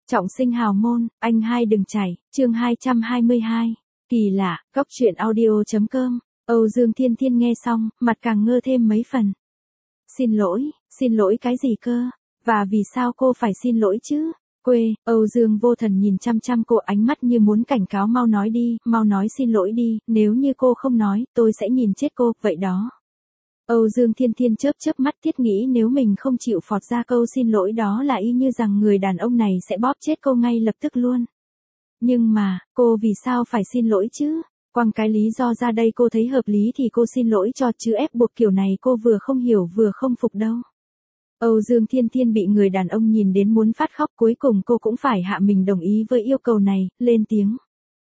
Trọng sinh hào môn, anh hai đừng chảy, chương 222. Kỳ lạ, góc truyện audio.com. Âu Dương Thiên Thiên nghe xong, mặt càng ngơ thêm mấy phần. Xin lỗi cái gì cơ? Và vì sao cô phải xin lỗi chứ? Quê, Âu Dương Vô Thần nhìn chăm chăm cô, ánh mắt như muốn cảnh cáo, mau nói đi, mau nói xin lỗi đi, nếu như cô không nói, tôi sẽ nhìn chết cô, vậy đó. Âu Dương Thiên Thiên chớp mắt, thiết nghĩ nếu mình không chịu phọt ra câu xin lỗi đó là y như rằng người đàn ông này sẽ bóp chết cô ngay lập tức luôn. Nhưng mà, cô vì sao phải xin lỗi chứ? Quăng cái lý do ra đây cô thấy hợp lý thì cô xin lỗi cho, chứ ép buộc kiểu này cô vừa không hiểu vừa không phục đâu. Âu Dương Thiên Thiên bị người đàn ông nhìn đến muốn phát khóc, cuối cùng cô cũng phải hạ mình đồng ý với yêu cầu này, lên tiếng.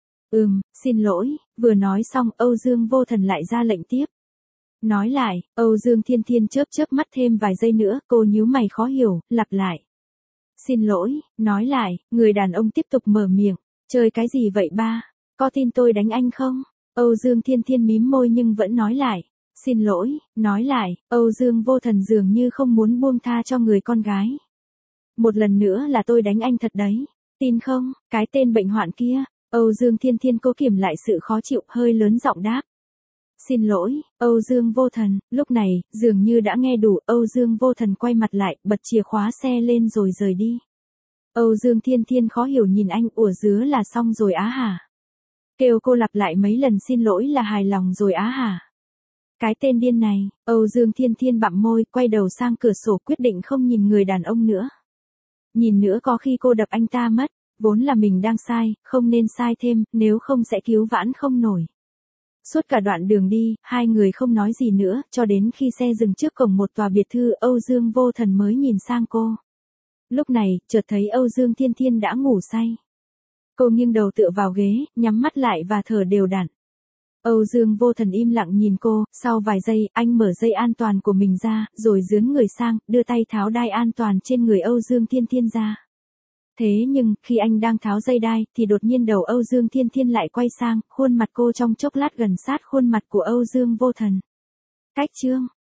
Xin lỗi, vừa nói xong Âu Dương Vô Thần lại ra lệnh tiếp. Nói lại, Âu Dương Thiên Thiên chớp mắt thêm vài giây nữa, cô nhíu mày khó hiểu, lặp lại. Xin lỗi, nói lại, người đàn ông tiếp tục mở miệng, chơi cái gì vậy ba, có tin tôi đánh anh không? Âu Dương Thiên Thiên mím môi nhưng vẫn nói lại. Xin lỗi, nói lại, Âu Dương Vô Thần dường như không muốn buông tha cho người con gái. Một lần nữa là tôi đánh anh thật đấy, tin không, cái tên bệnh hoạn kia. Âu Dương Thiên Thiên cố kiềm lại sự khó chịu, hơi lớn giọng đáp. Xin lỗi, Âu Dương Vô Thần. Lúc này, dường như đã nghe đủ, Âu Dương Vô Thần quay mặt lại, bật chìa khóa xe lên rồi rời đi. Âu Dương Thiên Thiên khó hiểu nhìn anh, ủa dứa là xong rồi á hả? Kêu cô lặp lại mấy lần xin lỗi là hài lòng rồi á hả? Cái tên điên này. Âu Dương Thiên Thiên bặm môi, quay đầu sang cửa sổ, quyết định không nhìn người đàn ông nữa. Nhìn nữa có khi cô đập anh ta mất, vốn là mình đang sai, không nên sai thêm, nếu không sẽ cứu vãn không nổi. Suốt cả đoạn đường đi, hai người không nói gì nữa, cho đến khi xe dừng trước cổng một tòa biệt thự, Âu Dương Vô Thần mới nhìn sang cô. Lúc này, chợt thấy Âu Dương Thiên Thiên đã ngủ say. Cô nghiêng đầu tựa vào ghế, nhắm mắt lại và thở đều đặn. Âu Dương Vô Thần im lặng nhìn cô, sau vài giây, anh mở dây an toàn của mình ra, rồi dướn người sang, đưa tay tháo đai an toàn trên người Âu Dương Thiên Thiên ra. Thế nhưng, khi anh đang tháo dây đai, thì đột nhiên đầu Âu Dương Thiên Thiên lại quay sang, khuôn mặt cô trong chốc lát gần sát khuôn mặt của Âu Dương Vô Thần. Cách chương